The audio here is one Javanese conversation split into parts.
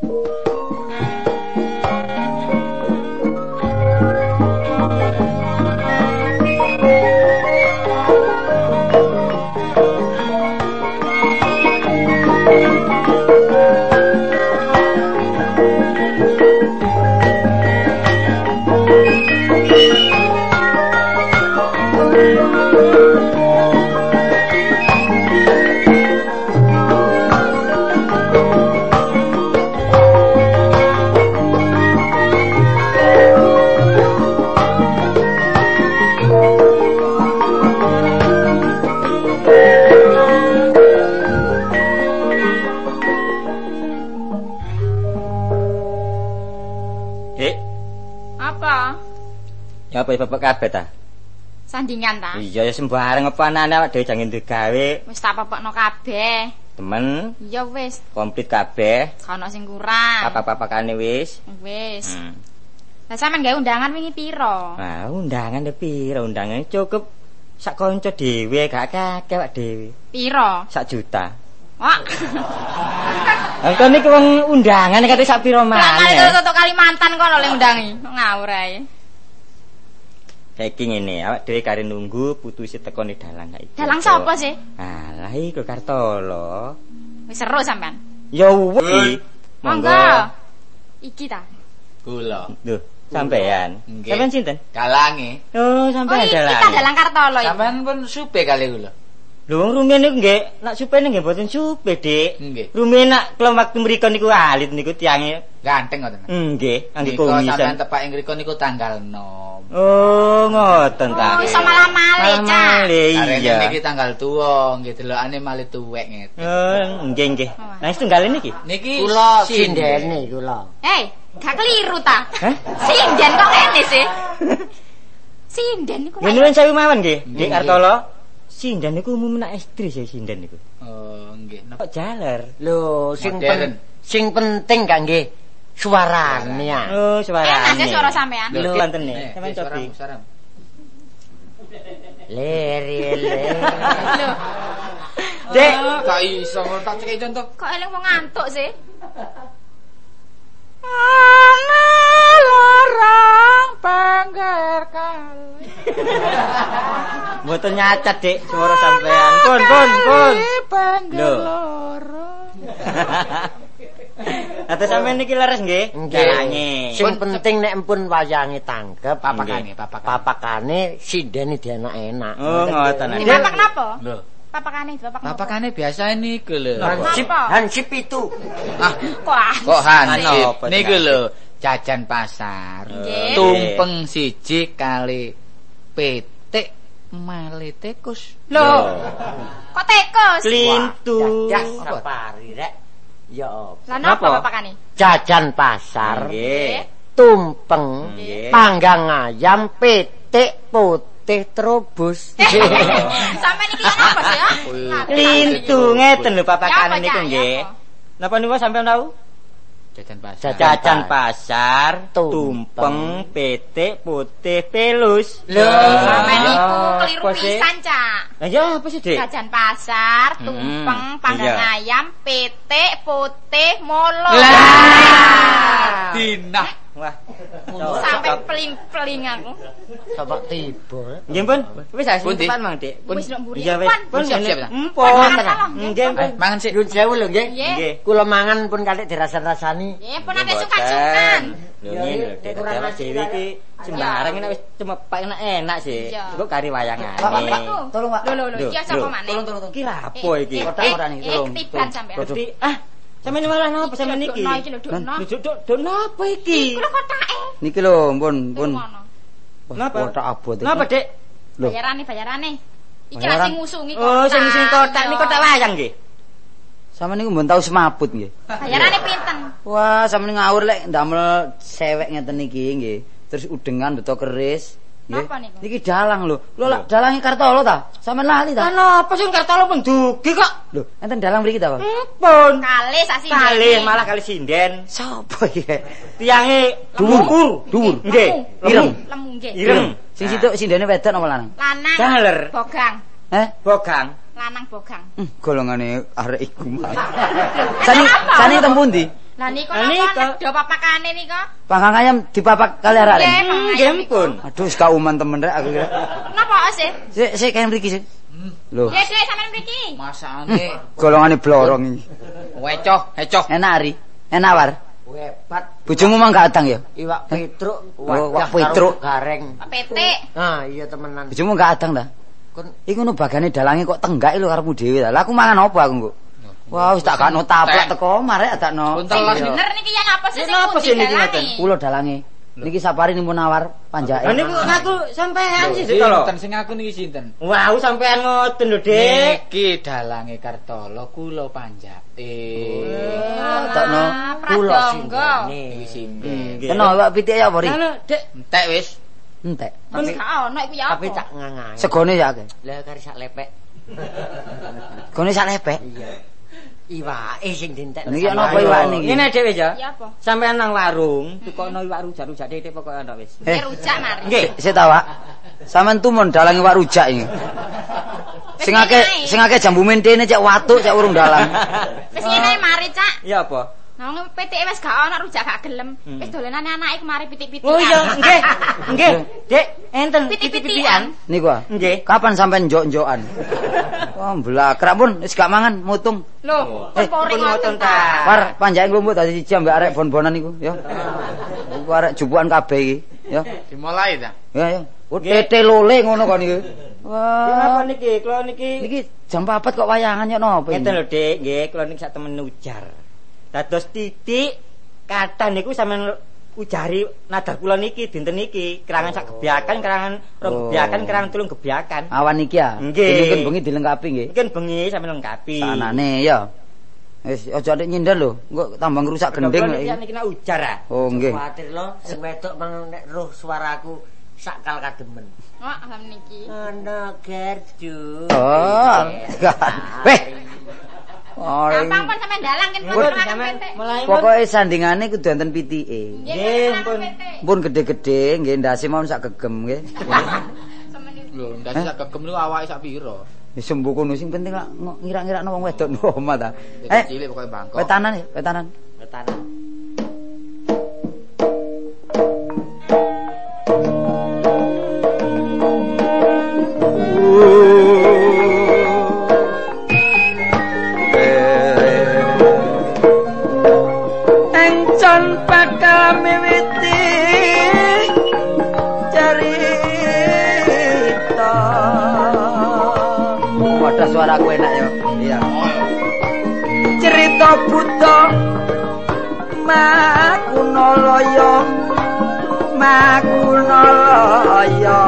Ya apa bapak kabeh ta? Sandingan ta? Iya ya sembarang apa anane awak dhewe jange gawe. Wis tak popokno kabeh. Temen? Iya wis. Komplit kabeh. Ono sing kurang. Apa-apakane wis? Wis. Lah sampean gawe undangan wingi piro? Ah, undangan piro? Undangan cukup sak kanca dhewe gak akeh awak dhewe. Piro? 1 juta. Wah. Engko niku wong undangan kate sak piro maneh. Lah kali Kalimantan kono le undangi. Ngawur ae. Saiki ngene, awak dhewe kare nunggu putusi teko ni dalang saiki. Dalang sapa sih? Alah iku Kartolo. Wis seru sampean. Ya wis. Monggo. Iki ta. Kula. Lho, sampean. Sampean sinten? Dalange. Oh, sampean dalang. Kita dalang Kartolo iki. Sampean pun supe kali kula. Lho wong rumiyin niku nggih, nak supene nggih mboten supe, Dik. Nggih. Rumiyin nak kelem waktu mriko niku alit niku tiange. Ganteng ngoten. Nggih, angge Niku komisan. sampean tepak ing mriku niku tanggal 6. Oh, ngoten ta. Oh, iso malah malih, Cak. Arene Iya. niki tanggal tuwa, nggih delokane malih tuwek ngeten. Oh, nggih. Nah, setunggal niki. Niki Kula sindene kula. Hei, gak keliru ta? Hah? Sinden kok ngene sih? Sinden niku. Ya nuwun sewu mawon nggih, Dik Kartolo. Sinden niku umum nak istri sih sinden niku. Oh, nggih. Kok jaler? Lho, Modern. sing penting kan nggih suarane. Oh, suarane. Enak sih suara sampean. Lho, wonten nih. Sampeyan cobi. Saram. Le. Lho, Dik, Gak iso tak cekek contoh. kok eling wong ngantuk sih? Ana larang pangger kali. mboten nyacat, Dik, suara sampean. Pun. Lho. Atau sampean niki leres nggih? Dalange. Sing penting nek empun wayange tangkep Papakane. sindene dienak enak. Oh, ngoten. Ini papak napa? Lho, Papakane papak napa? papakane biasa niku lho. Hansip itu. Ah, Kok kok hansip. Apa, Niku Cak? lho, jajan pasar. Nggih. Tumpeng siji kali petik male tikus. Lho. Kok tekus? Klintu. Dadah sapari rek. Ya apa? Lah napa Napa? papakane? Jajan pasar, Nggih. tumpeng, Nggih. panggang ayam, pitik putih trobos. Sampeyan iki apa sih ya? Klintu ngeten lho papakane Ya apa, niku Cak? nggih. Ya apa? Napa niku sampean tahu? Jajan pasar. Jajan pasar, Tumpeng. tumpeng, pitik, putih, pelus. Lho. Sampeyan Ya, iku keliru apa sih? pisan, Cak. Lah ya apa sih, Dik? Jajan pasar, tumpeng, panggang iya. ayam, pitik, putih, molo. Lah. Dinah. Wah. Sampai peling-peling aku. Coba tiba. Nggih, Pun. Wis Pun, Dik. depan Mang, Dik. Wis nduk mburi. Iya wis. Pun. Siap-siap ta? Empun. Nggih, Pun. Mangan sik. Nyun sewu lho nggih. Nggih. Nggih. Kula mangan pun kalih dirasa-rasani. Nggih, pun ate sukan-sukan. Lho ngene lho, Dek. Kurang Dewek ajar dhewe iki sembarang nek wis cemepak enak sih. Iya. Kok kari wayangane. Tolong, Pak. Lho, iki sapa maneh? Tolong. Ki rapo iki? Ketiban sampean. Dadi sampeyan malah napa sampeyan niki? Iki lho, Dukno. Duk napa iki? Iku lho kotake. Niki lho, pun. Napa? Kotak abot iki. Napa, Dek? Bayarane. Iki lah sing ngusungi kotak. Oh, sing kotak niku kotak wayang nggih. Sampeyan niku mbon tau semaput nggih. Bayarane pinten? Wah, sampeyan ngawur lek ndamel sewek ngeten iki nggih. Terus udengan beto keris. Nggih. Napa niku? Niki dalang lho. Lho lak dalange Kartolo ta? Sampeyan lali ta? Lah napa sing Kartolo pendugi kok? Lho, enten dalang mriki ta, Pak? Empun. Kalih sak sing. Kalih malah kali sinden. Sopo iki? Tiange Dhuwur. Nggih. Ireng. Lemu nggih. Ireng. Sing situk sindene wedok apa lanang? Lanang. Jaler. Bogang. Bogang. Lanang bogang. Golongane arek iku. Sani Sani teng pundi? Lah niku napa do papakane nika? Panggang ayam dipapak kali arek. Nggih pun. Aduh, wis kauman temen rek aku kira. Napa sih? Sik kene mriki sik. Lho. Ya Dek sampean mriki. Masane Golongane blorong iki. wecoh. Enak Ari. Enak war. Hebat. Bojomu mah gak adang ya? Iwak petruk, wak petruk. gareng. Petik. Ah, iya temenan. Bojomu gak adang ta? Kon Iku nu bagane dalange kok tenggak lho karepmu dhewe ta. Lah aku mangan apa aku kok? Wah, wis tak gakno taplak teko marek adakno. Buntelan. Bener niki ya napa sih Napa sih niki ngoten? Kula dalange. Niki sapari nimpun nawar panjake. Lah niku ngaku sampean sih to. Sinten sing aku niki sinten? Wow, sampean ngoten lho, Dik. Niki dalange Kartolo kula panjake. Takno kula Pradangga. Niki sinten. Kena iwak pitik ya apa ri? Lah, Dik. Entek wis. Entek. Wis gak ono iku ya tapi apa? tak ngangai. Segone ya akeh. Lah kari sak lepek. Gone sak lepek. Iya. Iwake sing dintek. Niki ana apa iwak niki? Ngene Dik wis ya. Ya apa? Sampean nang warung, tukokno iwak rujak-rujak Dik pokoke ana wis. Iki rujak mari. Nggih. Sik ta, Wak. Sampeyan tumun dalang iwak rujak iki. Sing akeh jambu mentene cek watuk cek urung dalang. Wis ngene mari, Cak. Ya apa? Nang petik wis gak ono rujak gak gelem. Wis dolenane anake kemari pitik-pitikan. Oh iya, nggih. Nggih. Dik, enten Pitik-pitikan. Niku ah. Nggih. Kapan sampean njok-njokan? Wah, blakrak pun wis gak mangan mutung. Lho, pori pun ngoten ngoten ta. War panjake nglumpuk dadi siji ambek arek bon-bonan iku, ya. Iku arek jupukan kabeh iki, ya. Dimulai ta. Ya, ya. Oh, tete lole ngono kok niku. Napa Wah. niki? Kula niki Niki jam 4 kok wayangan ya napa ngeten ini? lho, Dik. Nggih, kula niki sak temen ujar. Dados titik kata niku sampean ujari nadar kula niki dinten niki kerangan sak gebyakan, kerangan rong gebyakan, kerangan tulung gebyakan. Awan iki ya. Nggih. Mungkin bengi dilengkapi nggih. Mungkin bengi sampean lengkapi. Sanane ya. Wis aja nek nyindir lho, engko tambah ngrusak gending Kula lho. niki nak ujar ah. Oh nggih. Kuwatir lo sing wedok mang nek roh suaraku sakal kademen. Wah, alam niki. Ana Gerdu. Oh. Weh. Oh. Gampang pun sampean dalang kan Pun makan sampean petik. mulai Pokoke sandingane kudu wonten pitike. Nggih, pun. Pun gede-gede nggih ndase mau sak gegem nggih. Lho, ndase sak gegem niku awake sak pira? Wis sembuh kono sing penting lak ngira-ngirakno wong wedok no omah ta. Cilik pokoke bangkok. Wetanan ya, wetanan. Wetanan. Encon bakal miwiti cerita. Wadah suaraku enak ya. Iya. Cerita buta Makunalaya. Makunalaya.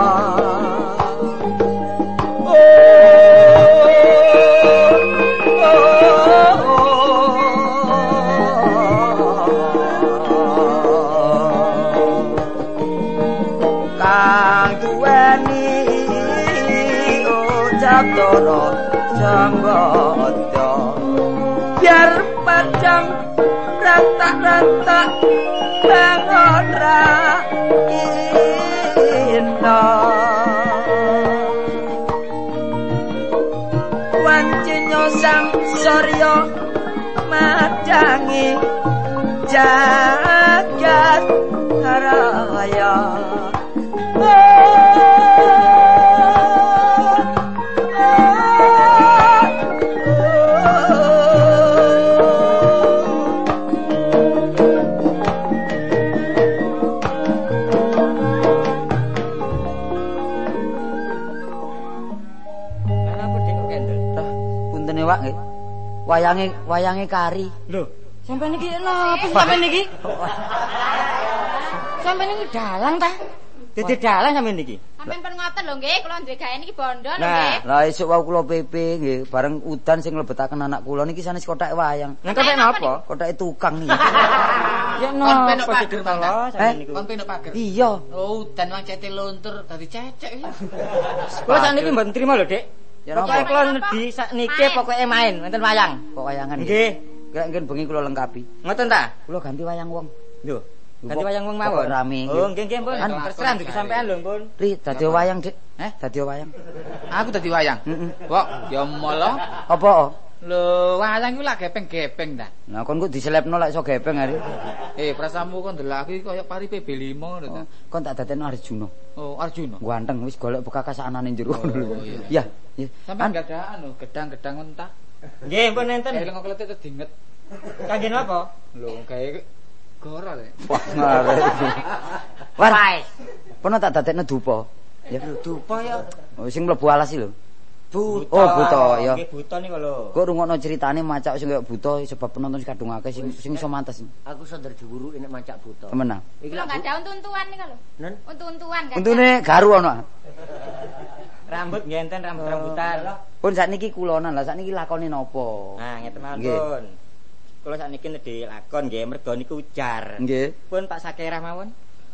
Kang duweni ucapara jambata biar padang rata-rata bangun ra ina wancenya sang surya madangi jagat raya. Kenapa Dik kok kendel? Punten Wak nggih. Wayange kari. Lho, sampean niki napa sampean niki? Sampean niki dalang ta? Dadi dalang sampean niki. Sampeyan pun ngoten lho nggih, kula duwe gawe niki bondo lho Nah. nggih. Lah esuk wau kula pepe nggih, bareng udan sing mlebetaken anak kula niki sanes kothake wayang. Nang kok napa? Kothake tukang niki. Ya Kon penok napa pager Dik mangga. kula sampean niku. Kon penok pager. Iya. Oh, udan lang cete luntur dadi cecek iki. Kula sakniki mboten trima lho, Dik. Ya Pokoke napa? kula nedhi sakniki pokoke main wonten wayang. Kok wayangan. Nggih. Kira ngen bengi kula lengkapi. Ngoten ta? Kula ganti wayang wong. Lho, ganti wayang wong mawon. Pokok rame, nggih. Oh, nggih nggih, Pun. Kan Terserah ndugi sampean lho, Pun. Ri, dadi wayang, Dik. Dadi wayang. Aku dadi wayang. Heeh. Kok ya molo. Apa? Lho, wayang iku lak gepeng-gepeng ta. Nah, kon kok diselepno lek iso gepeng hari. Prasamu kon ndelok aku kaya pari PB5 ngono ta. Kon tak dadekno Arjuna. Oh, Arjuna. Ganteng wis golek bekas anane njero ngono lho. Iya. Ya, Sampeyan gak ada anu, gedang-gedang mentah. Nggih, pun enten. Eling kok kletet dinget. Kangge napa? Lho, gawe gora le. Wah, ngare. War. Pono tak dadekno dupa. Ya Dupa ya. oh, sing mlebu alas iki lho. Buta. Oh, buta ya. Nggih buta niku lho. Kok rungokno critane macak sing kaya buta sebab penonton sing kadung akeh sing iso mantes. Aku sonder diwuruki nek macak buta. Temen ah. Iki Kalau nggak ada untu-untuan nih kalau. Nen. Untu-untuan kan. Untune garu ono. Rambut nggih enten rambut-rambutan. Pun sakniki kulonan lah sakniki lakone napa? Nah, ngeten mawon, Nggih. Pun. Kula sakniki nedhi lakon nggih merga niku ujar. Nggih. Pun Pak Sakerah mawon.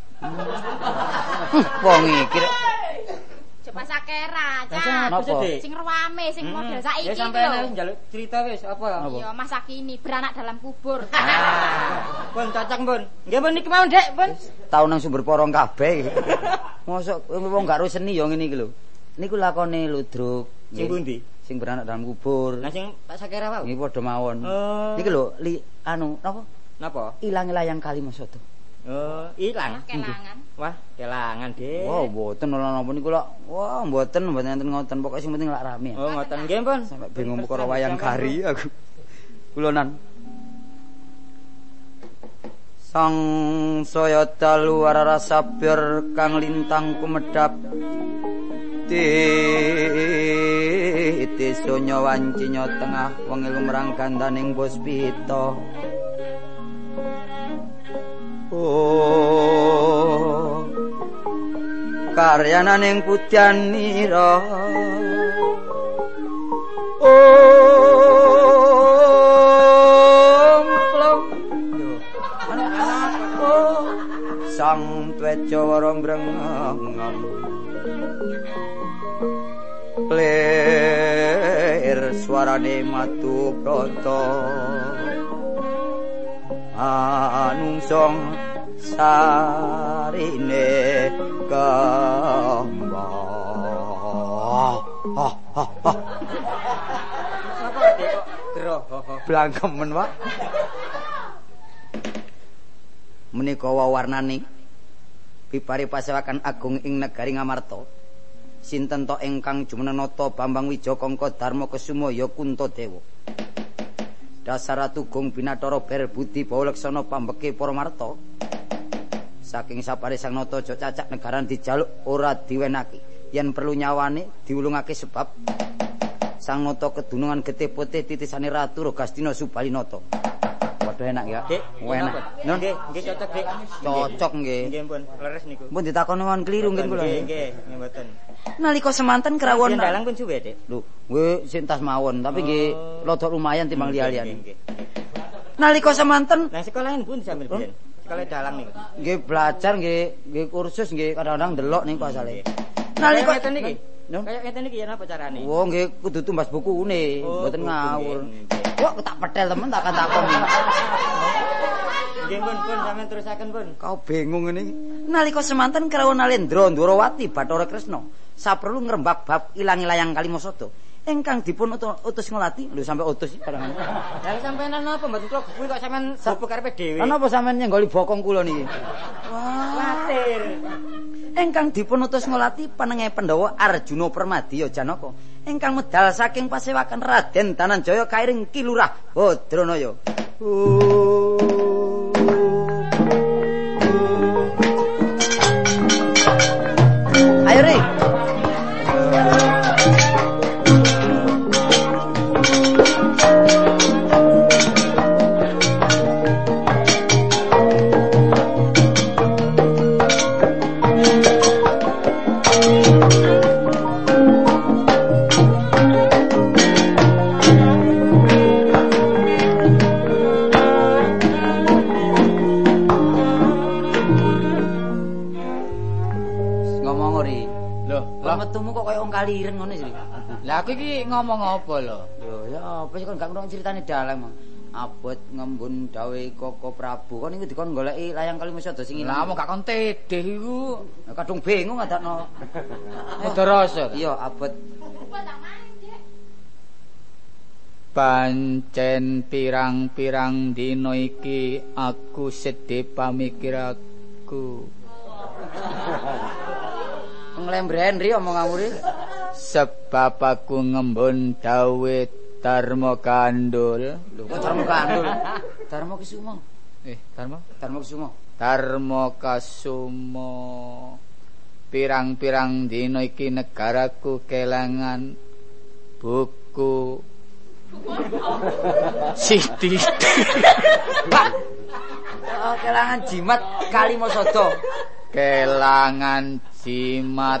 Wong iki rek. Coba sakera, Lah Cak. apa Napa? sih? Sing ruame, sing model saiki Ya iki sampeyan lho. wis njaluk cerita wis apa? Iya, masa kini beranak dalam kubur. Ah, Pun cocok, Pun. Nggih, Pun niki mawon, Dek, Pun. Tau nang sumber porong kabeh. Mosok wong gak ro seni ya ngene iki lho. Niku lakone ludruk. Sing pundi? Sing beranak dalam kubur. Nah sing Pak Sakerah wae. Nggih padha mawon. Oh. Niki lho anu napa? Napa? Ilang layang Kalimasada. Oh, ilang. Kelangan. Wah, kelangan, Dek. Wow, mboten ora napa niku lho. Wah, mboten enten ngoten. Pokoke sing penting lak rame. Oh, ngoten nggih, Pun. Sampai bingung perkara wayang kari aku. Kulonan. Sang saya dalu arara sabir kang lintang kumedhap. Tisonya wancinya tengah wengi lumrang gandaning puspita. Oh karyananing putyanira. Sang tweca warong brengeng lir suarane matu prata anungsong sarine kembang Napa, Dek? Geroh. blangkemen Pak menika wawarnane pipari pasewakan agung ing negari Ngamarta sinten to ingkang jumenenata Bambang Wijakangka Darma Kesumaya Kuntadewa dasar tugung Binathara ber budi bawaleksana pambeke para marta saking saparisang nata aja cacak negaran dijaluk ora diwenaki yen perlu nyawane diulungake sebab sang nata kedunungan getih putih titisane Ratu Rogastina Subalinata. Waduh enak ya. Dek, enak. Nun, nggih cocok, Dek. Cocok nggih. Nggih, Pun. Leres niku. Pun ditakoni wong kliru nggih kula. Nggih, mboten. Nalika semanten krawon dalang pun suwe, Dek. lho, nggih sing tas mawon, tapi nggih rada lumayan timbang liya-liyane. Nggih. Nalika semanten Nah, sekolahan pun sambil biyen. Sekolah dalang niku. nggih belajar nggih kursus nggih kadang-kadang delok niku asale. Nalika Nalika ngeten niki. Nun? Kayak ngeten iki ya napa carane? Oh nggih kudu tumbas bukune, Oh, mboten buku, ngawur. nggih. Kok tak petel temen tak takoni. Nggih, Pun, sampeyan terusaken, Pun. Kau bingung ini. Nalika semanten krawon Nalendra Ndwarawati Bathara Kresna saperlu ngrembak bab ilangi layang Kalimasada ingkang dipun utus ngelati lho sampai utus kadang. Lah sampeyan napa mboten kula kuwi kok sampeyan bobo karepe dhewe. Ana apa sampean nyenggoli bokong kula niki? Wah, Kuwatir. ingkang dipun utus ngelati panenge Pandhawa Arjuna Permadiya Janaka ingkang medal saking pasewakan Raden Dananjaya kairing Ki Lurah Badranaya. Ayo Ri. Ngomong Ri. Loh, Lah metumu kok kaya wong kaliren ngono sih. lah aku iki ngomong apa lho? Yo ya apa sih kon gak ngrung critane dalang mong. Abot ngembun dawe Koko Prabu. Kon iki dikon goleki layang Kalimasada sing Lah ilang. mau gak kon tedeh iku. Kadung bingung ngadakno. Ada rasa. Iya abot. Pancen pirang-pirang dina iki aku sedhe pamikiraku. Nglembren ri omonganmu ri. Sebab aku ngembun dawe Darma Kandul. Lho, kok Darma Kandul? Darma Kusumo. Darma? Darma Kusumo. Darma Kasumo. Pirang-pirang dina iki negaraku kelangan buku Siti. Oh, kelangan jimat Kalimasada. Kelangan jimat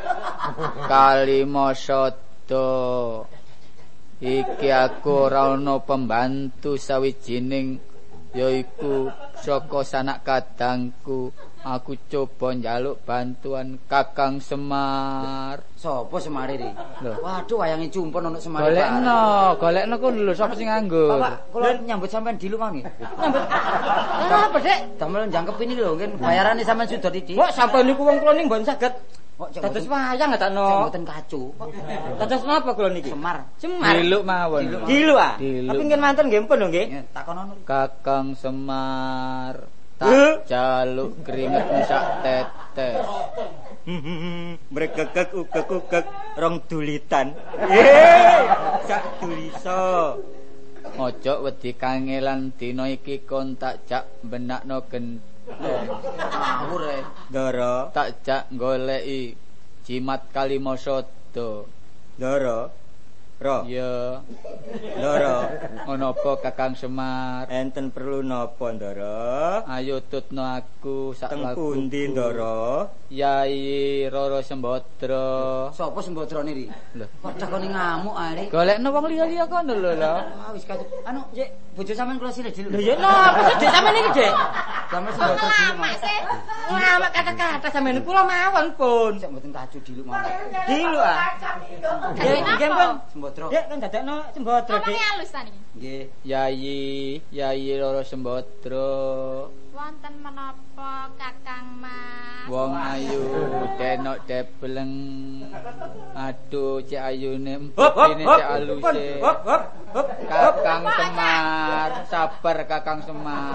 Kalimasada. Iki aku ora ana pembantu sawijining yaiku saka sanak kadangku. Aku coba njaluk bantuan Kakang Semar. Sopo Semar iki? Lho. Waduh wayange cumpun ono Semar. Golekno kon lho sapa sing nganggur. Bapak, kula nyambut sampean dilu mawon nggih. Nyambut. Apa, Dik? Damel njangkep ini lho, nggih bayarane sampean sudah iki. Kok sampean niku wong kula ning mboten saged. Dados wayang ngetakno. Mboten kacu. Dados napa kula niki? Semar. Diluk mawon. Dilu ah. Tapi ngen manten nggih pun lho nggih. Takonono. Kakang Semar. Tak jaluk keringetmu sak tetes. Bregegek rong dulitan. Sak dulisa. Ojo wedi kangelan dina iki kon tak jak benakno Ngawur e. Ndara, tak jak goleki jimat Kalimasada. Ndara. Ro. Ya. Ndara. Ngono apa Kakang Semar? Enten perlu napa, Ndara? Ayo tutno aku sak Teng lagu. pundi, Ndara? Yai Roro Sembadra. Sopo Sembadrane iki? Lho, Kok takoni ngamuk ae. golekno wong liya-liya kono lho lho. Ah wis kacu. Anu, Dik, bojo sampean kula sile dulu. Lho ya napa sih Dik sampean iki, Dik? Sampeyan Sembadra dulu, Mas. Ngamak kata-kata sampean kula mawon pun. Sik mboten kacu dilu mawon. Dilu ah. Nggih, pun. Sembadra. Dik kan dadakno Sembadra, Dik. Ngomongnya halus tadi. Nggih. Yai Roro Sembadra. Wonten menapa Kakang Mas? Wong ayu denok debeleng. Aduh cek ayune empine cek aluse. Hop. Kakang Semar, sabar Kakang Semar.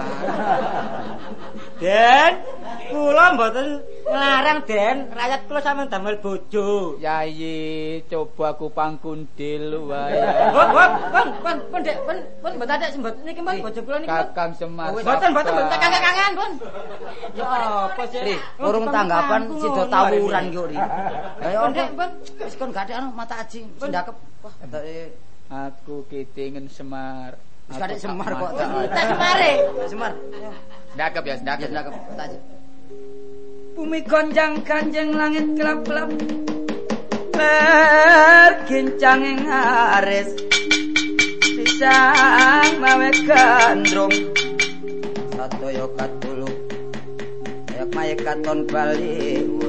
Den, kula mboten nglarang, Den. Rakyat kula sampean damel bojo. Yai, coba aku pangkundil wae. Pun Dek, pun mboten ada sembot niki pun bojo kula niki. Kakang Semar. Mboten kangen-kangen, pun. Ya apa sih? Ri, urung tanggapan sida tawuran ki ri. Ayo Dek, pun. wis kon gak ada anu mata aji sindakep. Wah, etake Aku kitingen Semar. wis kadek Semar kok. Tak semare. Semar. Ndakep ya, Ya ndakep. sindakep mata aji. Bumi gonjang kanjeng langit kelap-kelap. Berkincang ing aris. Pisang mawe gandrung. Satoyo katulu. Kayak maye katon baliwur.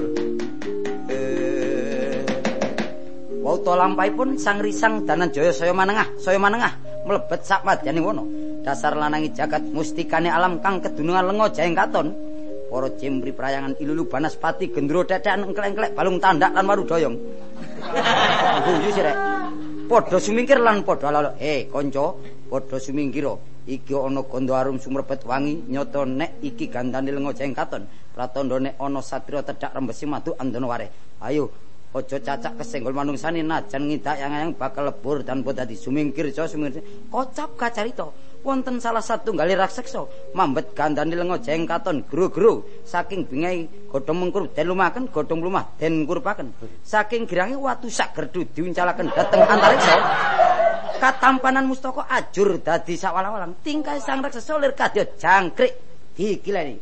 Wauta lampahipun sang risang Dananjaya saya manengah mlebet sak madyaning wana. Dasar lanangi jagat mustikane alam kang kedunungan lenga jaeng katon. Para cimpri prayangan ilulu banaspati gendro dedekan engklek-engklek balung tandak lan warudoyong. Guyu sirek. Padha sumingkir lan padha lalo. Kanca, padha sumingkira. Iki ana ganda arum sumrebet wangi nyata nek iki gandane lenga jaeng katon. Pratandha nek ana satria tedhak rembesi madu andana wareh. Ayo aja cacak kesenggol manungsane najan ngidak yang bakal lebur dan dadi sumingkir kocap kacarita wonten salah satunggal raksasa mambet gandane lenga jaeng katon gro-gro saking bingai godhong mengkur den lumaken godhong lumah den kurpaken saking girange watu sak gerdu diuncalaken dhateng antariksa katampanan mustaka ajur dadi sawala-walang tingkah sang raksasa lir kadya jangkrik dikileni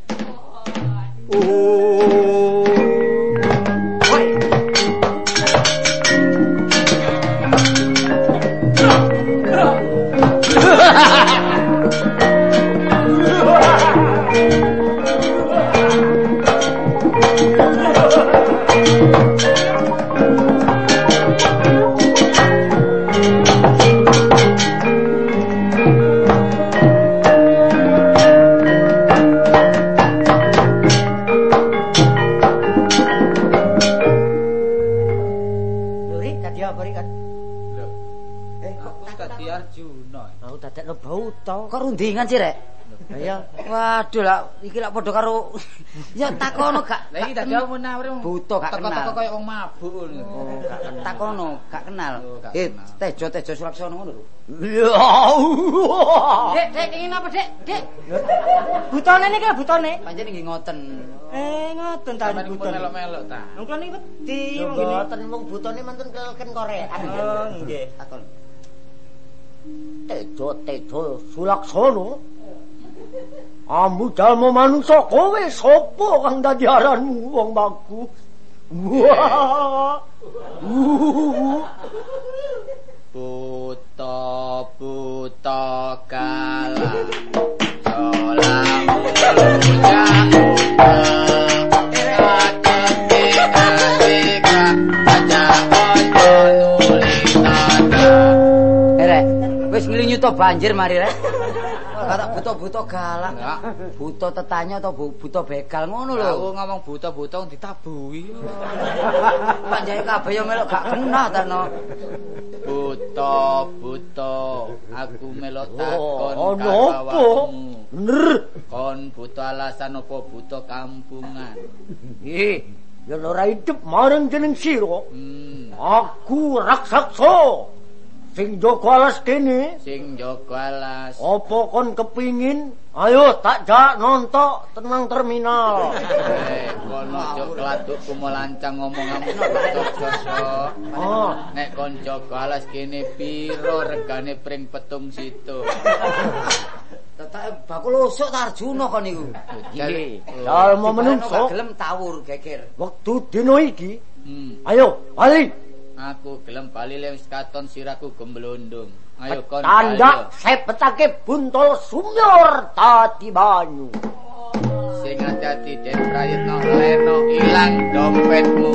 dadi Arjuna. Aku dadekno Bauta. Kok rundingan sih, Rek? Ya, Waduh lah, iki lak padha karo ya takono gak. Lah iki dadi menawar Buta gak kenal. teko-teko koyo wong mabuk ngono. Oh, gak takono, gak kenal. Oh, gak kenal. Tejo Sulaksana ngono lho. Dek, ini apa, Dek? Dek. Butone niki butone. Pancen nggih ngoten. Ngoten ta Sampeyan pun butone. melok-melok ta. Wong kula niki wedi yo wong ngene. mboten mung butone mantun kelken korek. Oh, nggih. Takon. Tejo Sulaksana. Ambu dalmo manungsa kowe sapa kang dadi aranmu wong baku? Wah. Buta kala solamu Rek, wis nglinyu to banjir mari, Rek. Kata buta galak. Buta tetanyo atau buta begal ngono lho. Aku ngomong buta-buta ditabuhi. Panjake kabeh yo melok gak kena ta no. Buta, aku melok takon ono apa? awakmu. Bener. Kon buta alasan apa buta kampungan? Nggih, yen ora idep marang jeneng sira. Aku raksasa sing jaga alas kene. Sing jaga alas. Apa kon kepingin? Ayo tak jak nontok tenang terminal. Kono aja kladuk kumolancang ngomonganmu cocok. Oh, Nek kon jaga alas kene piro regane pring petung situ. Tetake bakul usuk ta Arjuna kon niku. Nggih. dalmo Gak menungso gelem tawur geger. wektu dina iki. Ayo, bali. Aku gelem bali le wis katon siraku gemblondong. Ayo kon. Tanda sepetake buntol sumur tadi banyu. Sing ati-ati Den Prayitno leno ilang dompetmu.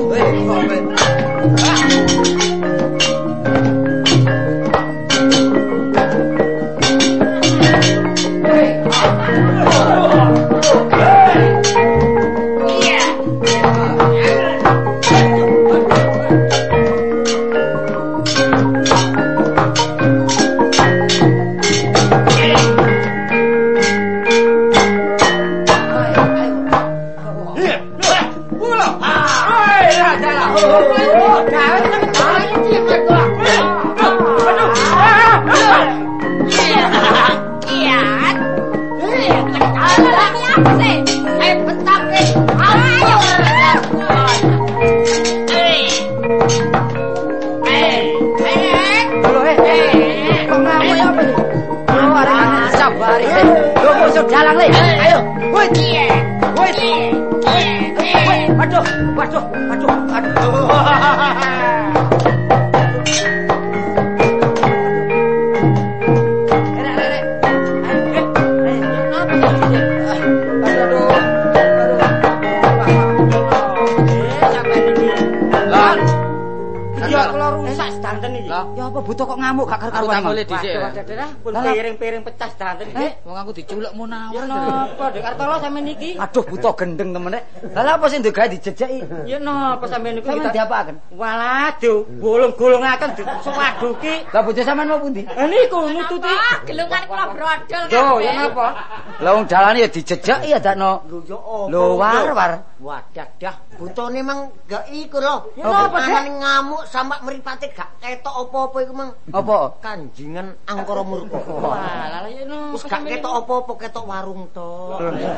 Ya apa buta kok ngamuk gak karu-karuan. Pun piring-piring pecah sedanten iki. Wong aku diculuk munawar. Ya napa Dek Kartolo sampean niki? Aduh buta gendeng temen rek. Lah apa sing ndek gawe dijejeki? Ya napa sampean niku Sampeyan diapaken? Waduh, golong-golongaken sewaduki. Lah bojo sampean mau pundi? Niku nututi. Gelungan kula brodol Yo, ya napa? Lah wong dalane ya dijejeki ya dakno. Lho war. Wadah dah, butone mang gak iku lho. Ya napa, Dek? Ngamuk sampe mripate gak ketok apa-apa iku mang. Apa? Kanjingan angkara murka. Walah ya napa? Wis gak ketok apa-apa, ketok warung tok.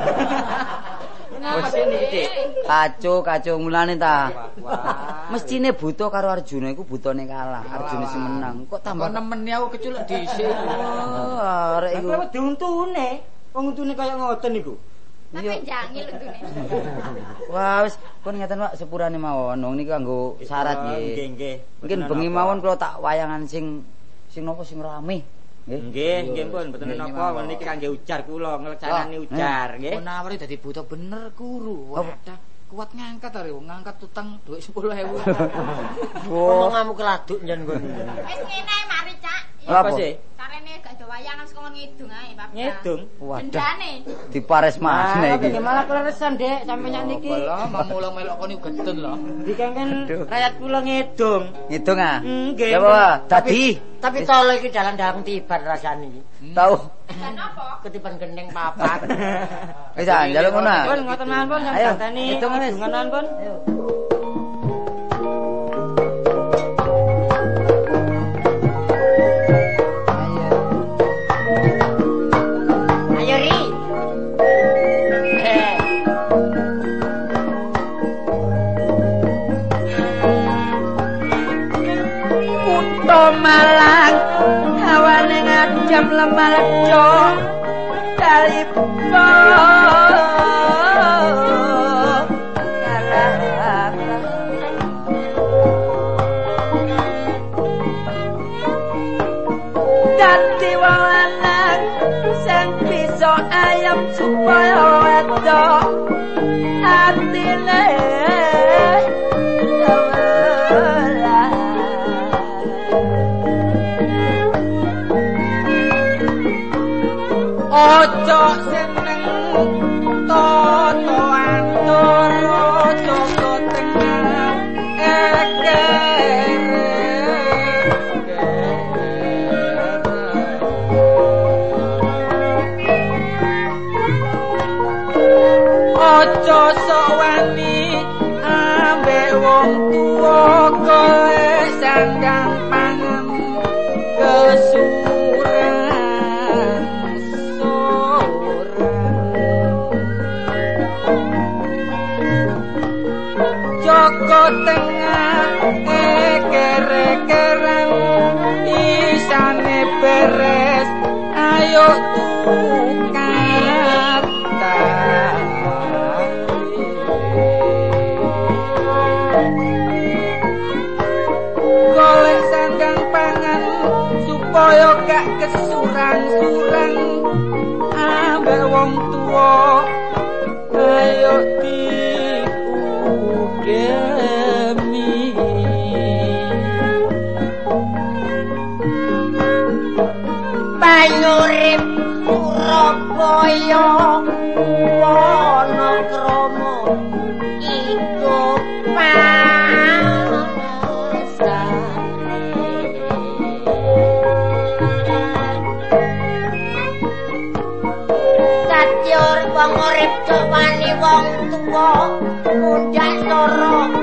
Napa sih niki? Kacau mulane ta. Mestine buta karo Arjuna iku butane kalah, Arjuna sing menang. Kok tambah nemeni aku keculuk dhisik. Oh, arek iku. Apa diuntune? Wong untune kaya ngoten niku. Tapi jangil untune. Wah, wis pun ngeten Pak, sepurane mawon. Wong niki kanggo syarat nggih. Nggih. Mungkin bengi mawon kula tak wayangan sing napa sing rame. Nggih, nggih pun mboten napa niki kangge ujar kula ngeleksanani ujar nggih. Munawar dadi buta bener guru. Wadah kuat ngangkat are wong ngangkat utang dhuwit 10.000. Ngomong ngamuk keladuk njen nggon. Wis ngene mari, Cak. Apa sih? Carane gak do wayangan saka kongkon ngidung ae, Pak. Ngidung. Waduh. Dendane. Dipares maneh iki. Malah kleresan, Dek, sampeyan niki. Lah mamula melok kon gedhen lho. Dikengken rakyat kula ngidung. Ngidung ah. Nggih. Ya apa? Dadi Tapi tolo iki dalan-dalan tiban rasane iki. tahu. Dan apa? Ketiban gendeng papat. Wis ah, njaluk ngono. Pun ngoten mawon pun Ayo, santeni hitung wis. ngidungan pun. Ayo. Ayo Ri. Kutha Malang hawane ngajam lemarjo kalipo dadi wong lanang sing bisa ayam supaya wedok atine ojo seneng totoan toro toko tengah ojo sok wani ambek wong tuwa kowe sandang pangan kesuran Joko tengah kere-keran isane beres ayo tukar golek sandang pangan supaya gak kesuran-suran ambek wong tuwa ayo demi Panyurip Surabaya Wonokrama iku Satyur wong urip wani wong tuwa mundhak loro